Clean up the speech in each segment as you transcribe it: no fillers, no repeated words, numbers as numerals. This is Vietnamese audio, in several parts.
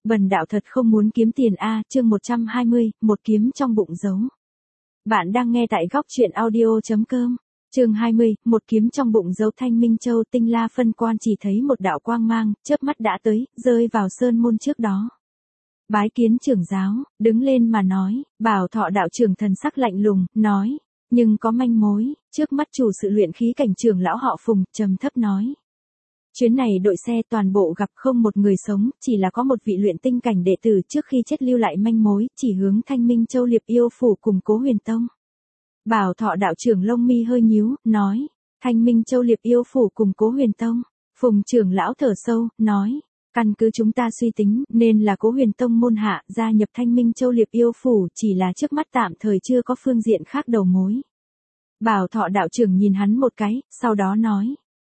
Bần đạo thật không muốn kiếm tiền a, chương 120, một kiếm trong bụng giấu. Bạn đang nghe tại góc truyện audio.com. Chương 20, một kiếm trong bụng giấu. Thanh Minh Châu Tinh La phân quan chỉ thấy một đạo quang mang, chớp mắt đã tới, rơi vào sơn môn trước đó. Bái kiến trưởng giáo, đứng lên mà nói, Bảo Thọ đạo trưởng thần sắc lạnh lùng, nói, nhưng có manh mối, trước mắt chủ sự luyện khí cảnh trưởng lão họ Phùng, trầm thấp nói. Chuyến này đội xe toàn bộ gặp không một người sống, chỉ là có một vị luyện tinh cảnh đệ tử trước khi chết lưu lại manh mối, chỉ hướng Thanh Minh Châu Liệp Yêu Phủ cùng Cố Huyền Tông. Bảo Thọ đạo trưởng lông mi hơi nhíu, nói, Thanh Minh Châu Liệp Yêu Phủ cùng Cố Huyền Tông. Phùng trưởng lão thở sâu, nói, căn cứ chúng ta suy tính, nên là Cố Huyền Tông môn hạ gia nhập Thanh Minh Châu Liệp Yêu Phủ, chỉ là trước mắt tạm thời chưa có phương diện khác đầu mối. Bảo Thọ đạo trưởng nhìn hắn một cái, sau đó nói.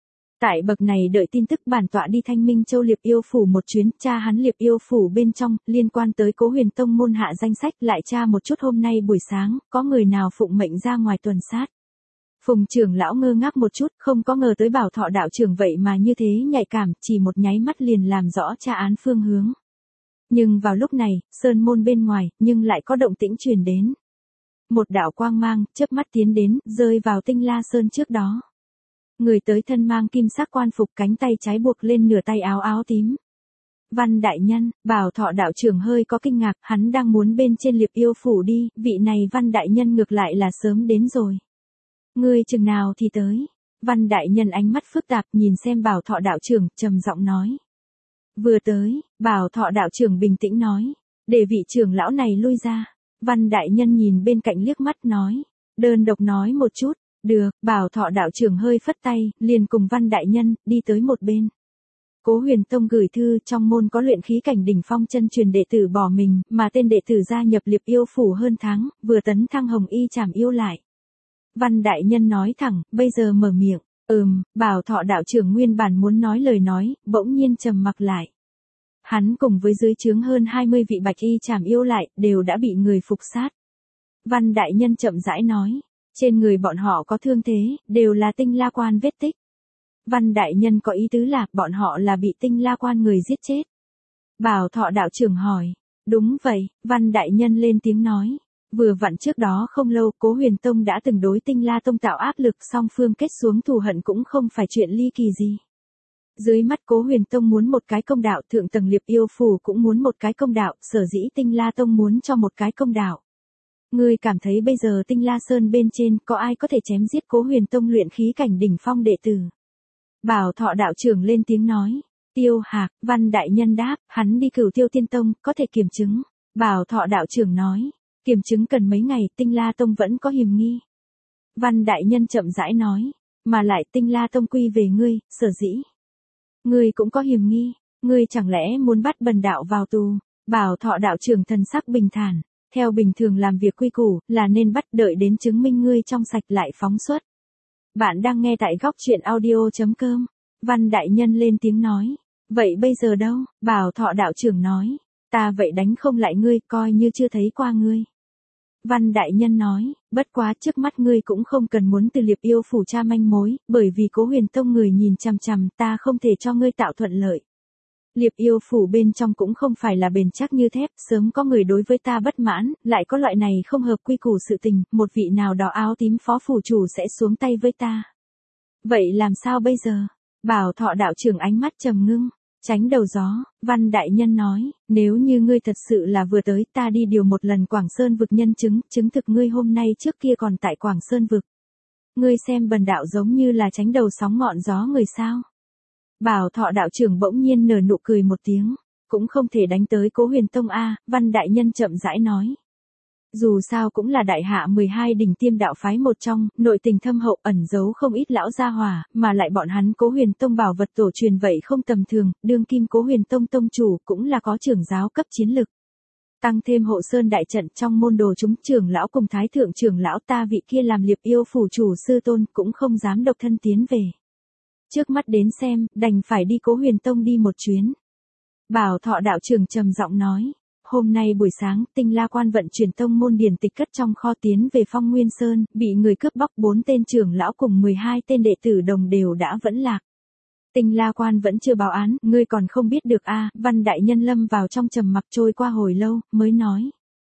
Tại bậc này đợi tin tức bản tọa đi Thanh Minh Châu Liệp Yêu Phủ một chuyến, tra hắn Liệp Yêu Phủ bên trong, liên quan tới Cố Huyền Tông môn hạ danh sách, lại tra một chút hôm nay buổi sáng, có người nào phụng mệnh ra ngoài tuần sát. Phùng trưởng lão ngơ ngác một chút, không có ngờ tới Bảo Thọ đạo trưởng vậy mà như thế nhạy cảm, chỉ một nháy mắt liền làm rõ tra án phương hướng. Nhưng vào lúc này, sơn môn bên ngoài, nhưng lại có động tĩnh truyền đến. Một đạo quang mang, chớp mắt tiến đến, rơi vào Tinh La Sơn trước đó. Người tới thân mang kim sắc quan phục, cánh tay trái buộc lên nửa tay áo áo tím. Văn đại nhân, Bảo Thọ đạo trưởng hơi có kinh ngạc, hắn đang muốn bên trên Liệp Yêu Phủ đi, vị này Văn đại nhân ngược lại là sớm đến rồi. Ngươi chừng nào thì tới? Văn đại nhân ánh mắt phức tạp nhìn xem Bảo Thọ đạo trưởng, trầm giọng nói. Vừa tới, Bảo Thọ đạo trưởng bình tĩnh nói, để vị trưởng lão này lui ra. Văn đại nhân nhìn bên cạnh liếc mắt nói, đơn độc nói một chút. Được, Bảo Thọ đạo trưởng hơi phất tay, liền cùng Văn đại nhân, đi tới một bên. Cố Huyền Tông gửi thư, trong môn có luyện khí cảnh đỉnh phong chân truyền đệ tử bỏ mình, mà tên đệ tử gia nhập Liệp Yêu Phủ hơn tháng, vừa tấn thăng hồng y trảm yêu lại. Văn đại nhân nói thẳng, bây giờ mở miệng, Bảo Thọ đạo trưởng nguyên bản muốn nói lời nói, bỗng nhiên trầm mặc lại. Hắn cùng với dưới trướng hơn 20 vị bạch y trảm yêu lại, đều đã bị người phục sát. Văn đại nhân chậm rãi nói. Trên người bọn họ có thương thế, đều là Tinh La Quan vết tích. Văn đại nhân có ý tứ là bọn họ là bị Tinh La Quan người giết chết. Bảo Thọ đạo trưởng hỏi. Đúng vậy, Văn đại nhân lên tiếng nói. Vừa vặn trước đó không lâu, Cố Huyền Tông đã từng đối Tinh La Tông tạo áp lực, song phương kết xuống thù hận cũng không phải chuyện ly kỳ gì. Dưới mắt Cố Huyền Tông muốn một cái công đạo, thượng tầng Liệp Yêu Phủ cũng muốn một cái công đạo, sở dĩ Tinh La Tông muốn cho một cái công đạo. Ngươi cảm thấy bây giờ Tinh La Sơn bên trên có ai có thể chém giết Cố Huyền Tông luyện khí cảnh đỉnh phong đệ tử? Bảo Thọ đạo trưởng lên tiếng nói. Tiêu Hạc, Văn đại nhân đáp, hắn đi Cửu Tiêu Tiên Tông, có thể kiểm chứng. Bảo Thọ đạo trưởng nói, kiểm chứng cần mấy ngày, Tinh La Tông vẫn có hiềm nghi. Văn đại nhân chậm rãi nói, mà lại Tinh La Tông quy về ngươi, sở dĩ. Ngươi cũng có hiềm nghi, ngươi chẳng lẽ muốn bắt bần đạo vào tù? Bảo Thọ đạo trưởng thần sắc bình thản. Theo bình thường làm việc quy củ, là nên bắt đợi đến chứng minh ngươi trong sạch lại phóng xuất. Bạn đang nghe tại góc truyện audio.com. Văn đại nhân lên tiếng nói. Vậy bây giờ đâu? Bảo Thọ đạo trưởng nói. Ta vậy đánh không lại ngươi, coi như chưa thấy qua ngươi. Văn đại nhân nói, bất quá trước mắt ngươi cũng không cần muốn từ Liệp Yêu Phủ tra manh mối, bởi vì Cố Huyền Tông người nhìn chằm chằm, ta không thể cho ngươi tạo thuận lợi. Liệp Yêu Phủ bên trong cũng không phải là bền chắc như thép, sớm có người đối với ta bất mãn, lại có loại này không hợp quy củ sự tình, một vị nào đó áo tím phó phủ chủ sẽ xuống tay với ta. Vậy làm sao bây giờ? Bảo Thọ đạo trưởng ánh mắt trầm ngưng, tránh đầu gió, Văn đại nhân nói, nếu như ngươi thật sự là vừa tới, ta đi điều một lần Quảng Sơn vực nhân chứng, chứng thực ngươi hôm nay trước kia còn tại Quảng Sơn vực. Ngươi xem bần đạo giống như là tránh đầu sóng ngọn gió người sao? Bảo Thọ đạo trưởng bỗng nhiên nở nụ cười một tiếng, cũng không thể đánh tới Cố Huyền Tông a, Văn đại nhân chậm rãi nói. Dù sao cũng là đại hạ 12 đỉnh tiêm đạo phái một trong, nội tình thâm hậu ẩn giấu không ít lão gia hỏa, mà lại bọn hắn Cố Huyền Tông bảo vật tổ truyền vậy không tầm thường, đương kim Cố Huyền Tông tông chủ cũng là có trưởng giáo cấp chiến lực. Tăng thêm hộ sơn đại trận trong môn đồ chúng trưởng lão cùng thái thượng trưởng lão ta vị kia làm Liệp Yêu Phủ chủ sư tôn cũng không dám độc thân tiến về. Trước mắt đến xem, đành phải đi Cố Huyền Tông đi một chuyến. Bảo Thọ đạo trưởng trầm giọng nói, hôm nay buổi sáng, Tinh La Quan vận chuyển tông môn điển tịch cất trong kho tiến về Phong Nguyên Sơn, bị người cướp bóc 4 tên trưởng lão cùng 12 tên đệ tử đồng đều đã vẫn lạc. Tinh La Quan vẫn chưa báo án, ngươi còn không biết được a? Văn đại nhân lâm vào trong trầm mặc trôi qua hồi lâu, mới nói.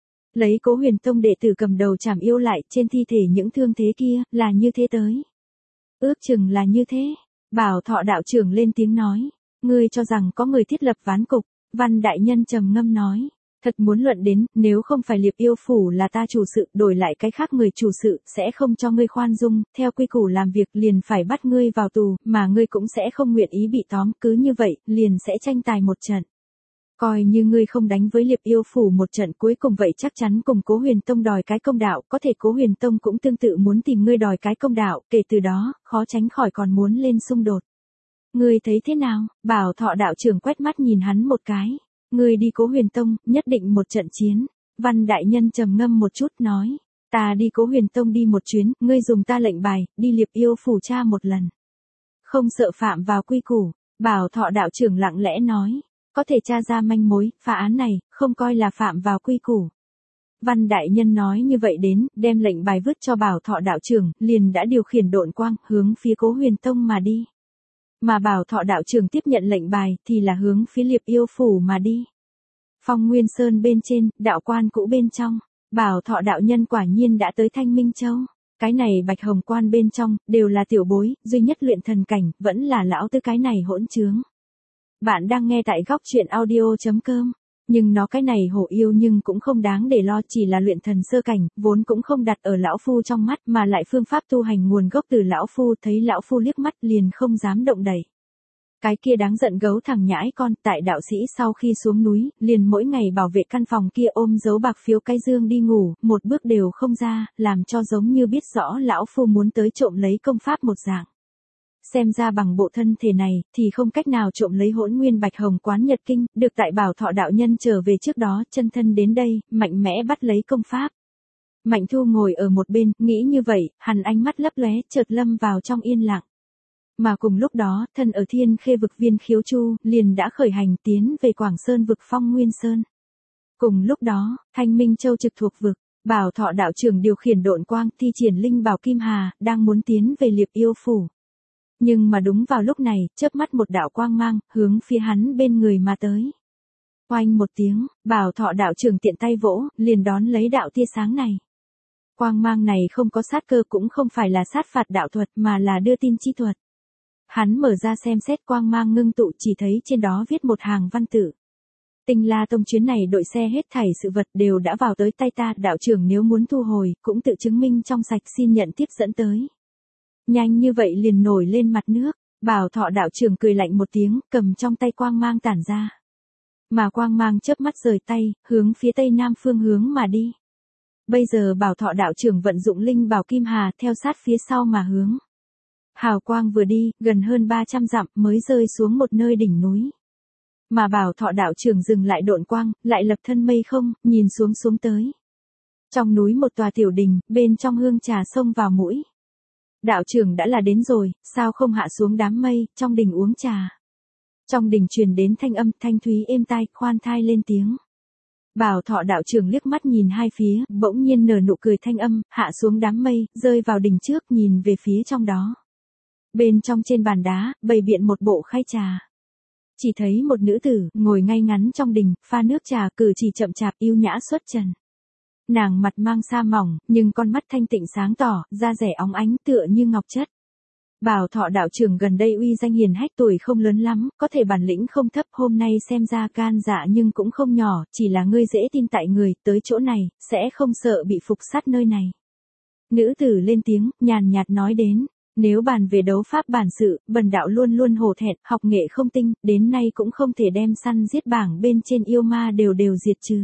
Lấy Cố Huyền Tông đệ tử cầm đầu trảm yêu lại, trên thi thể những thương thế kia, là như thế tới. Ước chừng là như thế. Bảo Thọ đạo trưởng lên tiếng nói. Ngươi cho rằng có người thiết lập ván cục. Văn đại nhân trầm ngâm nói. Thật muốn luận đến, nếu không phải Liệp Yêu Phủ là ta chủ sự, đổi lại cái khác người chủ sự, sẽ không cho ngươi khoan dung, theo quy củ làm việc liền phải bắt ngươi vào tù, mà ngươi cũng sẽ không nguyện ý bị tóm, cứ như vậy, liền sẽ tranh tài một trận. Coi như ngươi không đánh với Liệp Yêu Phủ một trận cuối cùng vậy chắc chắn cùng Cố Huyền Tông đòi cái công đạo, có thể Cố Huyền Tông cũng tương tự muốn tìm ngươi đòi cái công đạo, kể từ đó, khó tránh khỏi còn muốn lên xung đột. Ngươi thấy thế nào? Bảo Thọ đạo trưởng quét mắt nhìn hắn một cái. Ngươi đi Cố Huyền Tông, nhất định một trận chiến. Văn đại nhân trầm ngâm một chút nói. Ta đi Cố Huyền Tông đi một chuyến, ngươi dùng ta lệnh bài, đi Liệp Yêu Phủ tra một lần. Không sợ phạm vào quy củ. Bảo Thọ đạo trưởng lặng lẽ nói. Có thể tra ra manh mối, phá án này, không coi là phạm vào quy củ. Văn đại nhân nói như vậy đến, đem lệnh bài vứt cho Bảo Thọ đạo trưởng, liền đã điều khiển độn quang, hướng phía Cố Huyền Tông mà đi. Mà Bảo Thọ đạo trưởng tiếp nhận lệnh bài, thì là hướng phía Liệp Yêu Phủ mà đi. Phong Nguyên Sơn bên trên, đạo quan cũ bên trong, Bảo Thọ đạo nhân quả nhiên đã tới Thanh Minh Châu. Cái này Bạch Hồng Quan bên trong, đều là tiểu bối, duy nhất luyện thần cảnh, vẫn là lão tư cái này hỗn trướng. Bạn đang nghe tại góc truyện audio.com. Nhưng nó cái này hổ yêu nhưng cũng không đáng để lo, chỉ là luyện thần sơ cảnh, vốn cũng không đặt ở lão phu trong mắt mà lại phương pháp tu hành nguồn gốc từ lão phu, thấy lão phu liếc mắt liền không dám động đẩy. Cái kia đáng giận gấu thằng nhãi con, tại đạo sĩ sau khi xuống núi, liền mỗi ngày bảo vệ căn phòng kia ôm dấu bạc phiếu cái dương đi ngủ, một bước đều không ra, làm cho giống như biết rõ lão phu muốn tới trộm lấy công pháp một dạng. Xem ra bằng bộ thân thể này, thì không cách nào trộm lấy Hỗn Nguyên Bạch Hồng Quán Nhật Kinh, được tại Bảo Thọ đạo nhân trở về trước đó, chân thân đến đây, mạnh mẽ bắt lấy công pháp. Mạnh Thu ngồi ở một bên, nghĩ như vậy, hắn ánh mắt lấp lóe, chợt lâm vào trong yên lặng. Mà cùng lúc đó, thân ở Thiên Khê vực Viên Khiếu Chu, liền đã khởi hành tiến về Quảng Sơn vực Phong Nguyên Sơn. Cùng lúc đó, Thanh Minh Châu trực thuộc vực, Bảo Thọ đạo trưởng điều khiển độn quang, thi triển linh bảo Kim Hà, đang muốn tiến về Liệp Yêu Phủ. Nhưng mà đúng vào lúc này, chớp mắt một đạo quang mang, hướng phía hắn bên người mà tới. Oanh một tiếng, Bảo Thọ đạo trưởng tiện tay vỗ, liền đón lấy đạo tia sáng này. Quang mang này không có sát cơ, cũng không phải là sát phạt đạo thuật mà là đưa tin chi thuật. Hắn mở ra xem xét, quang mang ngưng tụ, chỉ thấy trên đó viết một hàng văn tự. Tinh La Tông chuyến này đội xe hết thảy sự vật đều đã vào tới tay ta, đạo trưởng nếu muốn thu hồi, cũng tự chứng minh trong sạch, xin nhận tiếp dẫn tới. Nhanh như vậy liền nổi lên mặt nước, Bảo Thọ đạo trưởng cười lạnh một tiếng, cầm trong tay quang mang tản ra. Mà quang mang chớp mắt rời tay, hướng phía tây nam phương hướng mà đi. Bây giờ Bảo Thọ đạo trưởng vận dụng linh bảo Kim Hà, theo sát phía sau mà hướng. Hào quang vừa đi, gần hơn 300 dặm mới rơi xuống một nơi đỉnh núi. Mà Bảo Thọ đạo trưởng dừng lại độn quang, lại lập thân mây không, nhìn xuống tới. Trong núi một tòa tiểu đình, bên trong hương trà xông vào mũi. Đạo trưởng đã là đến rồi, sao không hạ xuống đám mây, trong đình uống trà. Trong đình truyền đến thanh âm thanh thúy êm tai, khoan thai lên tiếng. Bảo Thọ đạo trưởng liếc mắt nhìn hai phía, bỗng nhiên nở nụ cười thanh âm, hạ xuống đám mây, rơi vào đình trước, nhìn về phía trong đó. Bên trong trên bàn đá, bày biện một bộ khay trà. Chỉ thấy một nữ tử, ngồi ngay ngắn trong đình, pha nước trà, cử chỉ chậm chạp, yêu nhã xuất trần. Nàng mặt mang sa mỏng, nhưng con mắt thanh tịnh sáng tỏ, da dẻ óng ánh tựa như ngọc chất. Bảo Thọ đạo trưởng gần đây uy danh hiền hách, tuổi không lớn lắm, có thể bản lĩnh không thấp, hôm nay xem ra gan dạ nhưng cũng không nhỏ, chỉ là ngươi dễ tin tại người, tới chỗ này, sẽ không sợ bị phục sát nơi này. Nữ tử lên tiếng, nhàn nhạt nói đến, nếu bàn về đấu pháp bản sự, bần đạo luôn luôn hổ thẹn, học nghệ không tinh, đến nay cũng không thể đem săn giết bảng bên trên yêu ma đều diệt trừ.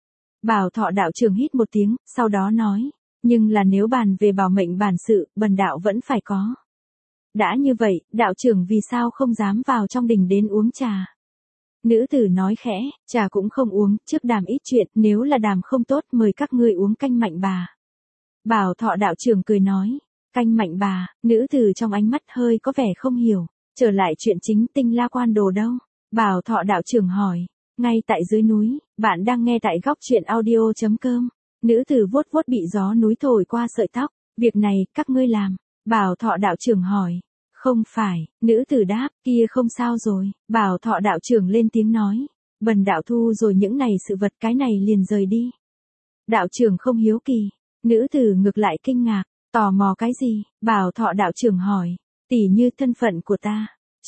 Bảo Thọ đạo trưởng hít một tiếng, sau đó nói, nhưng là nếu bàn về bảo mệnh bản sự, bần đạo vẫn phải có. Đã như vậy, đạo trưởng vì sao không dám vào trong đình đến uống trà? Nữ tử nói khẽ, trà cũng không uống, trước đàm ít chuyện, nếu là đàm không tốt mời các ngươi uống canh mạnh bà. Bảo Thọ đạo trưởng cười nói, canh mạnh bà, nữ tử trong ánh mắt hơi có vẻ không hiểu, trở lại chuyện chính, Tinh La Quan đồ đâu? Bảo Thọ đạo trưởng hỏi, ngay tại dưới núi, bạn đang nghe tại góc truyện audio.com. Nữ tử vuốt vuốt bị gió núi thổi qua sợi tóc, việc này, các ngươi làm. Bảo Thọ đạo trưởng hỏi, Không phải, nữ tử đáp, kia không sao rồi, Bảo Thọ đạo trưởng lên tiếng nói. Bần đạo thu rồi những này sự vật, cái này liền rời đi. Đạo trưởng không hiếu kỳ, nữ tử ngược lại kinh ngạc, tò mò cái gì, Bảo Thọ đạo trưởng hỏi, tỉ như thân phận của ta.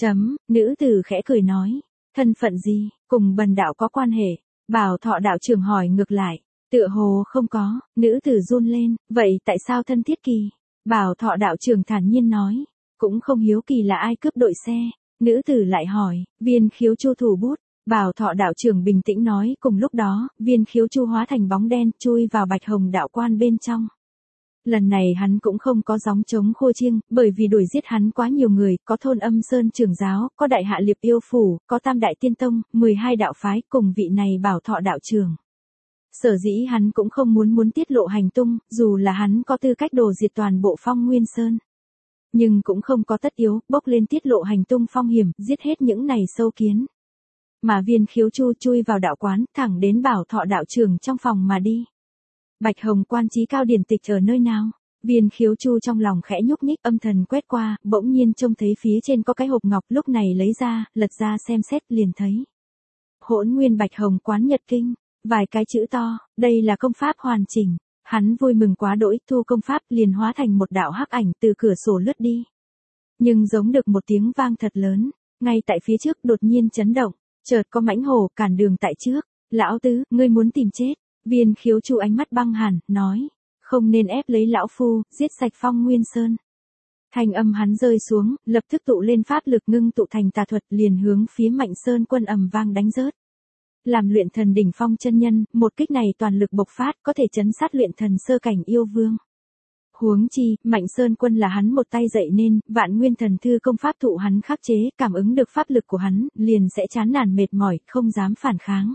Nữ tử khẽ cười nói, thân phận gì, cùng bần đạo có quan hệ, Bảo Thọ đạo trưởng hỏi ngược lại, tựa hồ không có, nữ tử run lên, vậy tại sao thân thiết kỳ? Bảo Thọ đạo trưởng thản nhiên nói, cũng không hiếu kỳ là ai cướp đội xe, nữ tử lại hỏi, Viên Khiếu Chu thủ bút, Bảo Thọ đạo trưởng bình tĩnh nói, cùng lúc đó, Viên Khiếu Chu hóa thành bóng đen, chui vào Bạch Hồng đạo quan bên trong. Lần này hắn cũng không có gióng trống khua chiêng, bởi vì đuổi giết hắn quá nhiều người, có Thôn Âm Sơn trưởng giáo, có Đại Hạ Liệp Yêu Phủ, có Tam Đại Tiên Tông, 12 đạo phái, cùng vị này Bảo Thọ đạo trưởng. Sở dĩ hắn cũng không muốn tiết lộ hành tung, dù là hắn có tư cách đồ diệt toàn bộ Phong Nguyên Sơn. Nhưng cũng không có tất yếu, bốc lên tiết lộ hành tung phong hiểm, giết hết những này sâu kiến. Mà Viên Khiếu Chu chui vào đạo quán, thẳng đến Bảo Thọ đạo trưởng trong phòng mà đi. Bạch Hồng quan chí cao điển tịch ở nơi nào? Viên Khiếu Chu trong lòng khẽ nhúc nhích, âm thần quét qua, bỗng nhiên trông thấy phía trên có cái hộp ngọc, lúc này lấy ra, lật ra xem xét liền thấy. Hỗn Nguyên Bạch Hồng quán nhật kinh, vài cái chữ to, đây là công pháp hoàn chỉnh. Hắn vui mừng quá đỗi, thu công pháp liền hóa thành một đạo hắc ảnh từ cửa sổ lướt đi. Nhưng giống được một tiếng vang thật lớn, ngay tại phía trước đột nhiên chấn động, chợt có mãnh hổ cản đường tại trước. Lão tứ, ngươi muốn tìm chết? Viên Khiếu Chu ánh mắt băng hàn, nói, không nên ép lấy lão phu, giết sạch Phong Nguyên Sơn. Thanh âm hắn rơi xuống, lập tức tụ lên pháp lực ngưng tụ thành tà thuật, liền hướng phía Mạnh Sơn Quân ầm vang đánh rớt. Làm luyện thần đỉnh phong chân nhân, một kích này toàn lực bộc phát, có thể chấn sát luyện thần sơ cảnh yêu vương. Huống chi, Mạnh Sơn Quân là hắn một tay dạy nên, Vạn Nguyên Thần Thư công pháp thụ hắn khắc chế, cảm ứng được pháp lực của hắn, liền sẽ chán nản mệt mỏi, không dám phản kháng.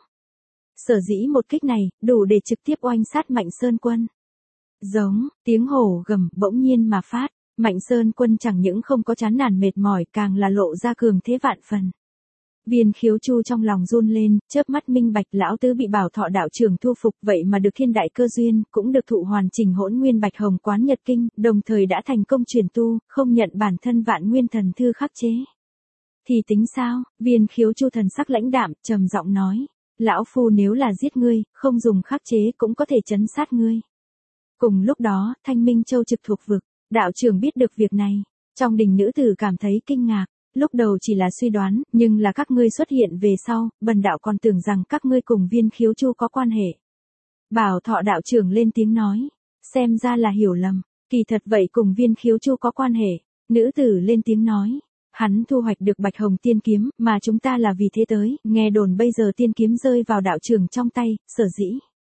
Sở dĩ một kích này, đủ để trực tiếp oanh sát Mạnh Sơn Quân. Giống, tiếng hổ gầm bỗng nhiên mà phát, Mạnh Sơn Quân chẳng những không có chán nản mệt mỏi, càng là lộ ra cường thế vạn phần. Viên Khiếu Chu trong lòng run lên, chớp mắt minh bạch, lão tứ bị Bảo Thọ đạo trưởng thu phục, vậy mà được thiên đại cơ duyên, cũng được thụ hoàn chỉnh Hỗn Nguyên Bạch Hồng quán nhật kinh, đồng thời đã thành công truyền tu, không nhận bản thân Vạn Nguyên Thần Thư khắc chế. Thì tính sao? Viên Khiếu Chu thần sắc lãnh đạm, trầm giọng nói, lão phu nếu là giết ngươi, không dùng khắc chế cũng có thể chấn sát ngươi. Cùng lúc đó, Thanh Minh Châu trực thuộc vực, đạo trưởng biết được việc này, trong đình nữ tử cảm thấy kinh ngạc. Lúc đầu chỉ là suy đoán, nhưng là các ngươi xuất hiện về sau, bần đạo còn tưởng rằng các ngươi cùng Viên Khiếu Chu có quan hệ. Bảo Thọ đạo trưởng lên tiếng nói, xem ra là hiểu lầm, kỳ thật vậy cùng Viên Khiếu Chu có quan hệ. Nữ tử lên tiếng nói, hắn thu hoạch được Bạch Hồng tiên kiếm, mà chúng ta là vì thế tới, nghe đồn bây giờ tiên kiếm rơi vào đạo trưởng trong tay, sở dĩ.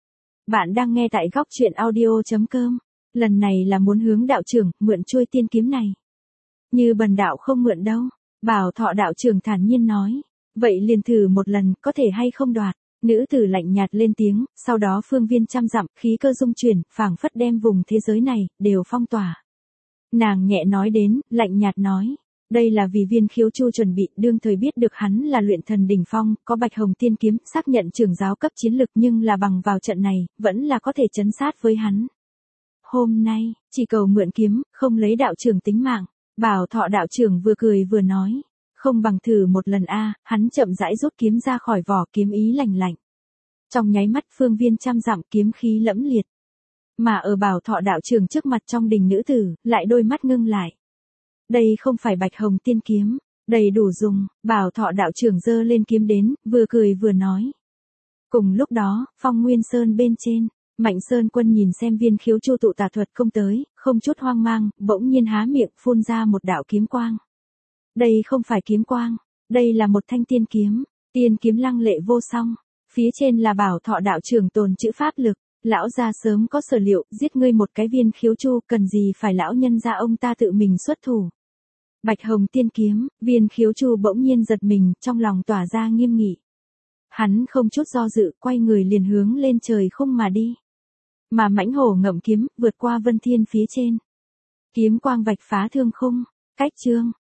Bạn đang nghe tại góc truyện audio.com, lần này là muốn hướng đạo trưởng, mượn chuôi tiên kiếm này. Như bần đạo không mượn đâu. Bảo Thọ đạo trưởng thản nhiên nói, vậy liền thử một lần, có thể hay không đoạt. Nữ tử lạnh nhạt lên tiếng, sau đó phương viên trăm dặm, khí cơ dung chuyển, phảng phất đem vùng thế giới này, đều phong tỏa. Nàng nhẹ nói đến, lạnh nhạt nói, đây là vì Viên Khiếu Chu chuẩn bị, đương thời biết được hắn là luyện thần đỉnh phong, có Bạch Hồng tiên kiếm, xác nhận trưởng giáo cấp chiến lực, nhưng là bằng vào trận này, vẫn là có thể chấn sát với hắn. Hôm nay, chỉ cầu mượn kiếm, không lấy đạo trưởng tính mạng. Bảo Thọ đạo trưởng vừa cười vừa nói, không bằng thử một lần a. Hắn chậm rãi rút kiếm ra khỏi vỏ, kiếm ý lạnh lạnh. Trong nháy mắt phương viên trăm dặm, kiếm khí lẫm liệt. Mà ở Bảo Thọ đạo trưởng trước mặt trong đình nữ tử, lại đôi mắt ngưng lại. Đây không phải Bạch Hồng tiên kiếm, đầy đủ dùng. Bảo Thọ đạo trưởng giơ lên kiếm đến, vừa cười vừa nói. Cùng lúc đó, Phong Nguyên Sơn bên trên, Mạnh Sơn Quân nhìn xem Viên Khiếu Chu tụ tà thuật công tới, không chút hoang mang, bỗng nhiên há miệng phun ra một đạo kiếm quang. Đây không phải kiếm quang, đây là một thanh tiên kiếm lăng lệ vô song, phía trên là Bảo Thọ đạo trưởng tồn chữ pháp lực, lão gia sớm có sở liệu, giết ngươi một cái Viên Khiếu Chu, cần gì phải lão nhân gia ông ta tự mình xuất thủ. Bạch Hồng tiên kiếm, Viên Khiếu Chu bỗng nhiên giật mình, trong lòng tỏa ra nghiêm nghị. Hắn không chút do dự, quay người liền hướng lên trời khung mà đi. Mà mãnh hổ ngậm kiếm, vượt qua vân thiên phía trên. Kiếm quang vạch phá thương khung, cách chương.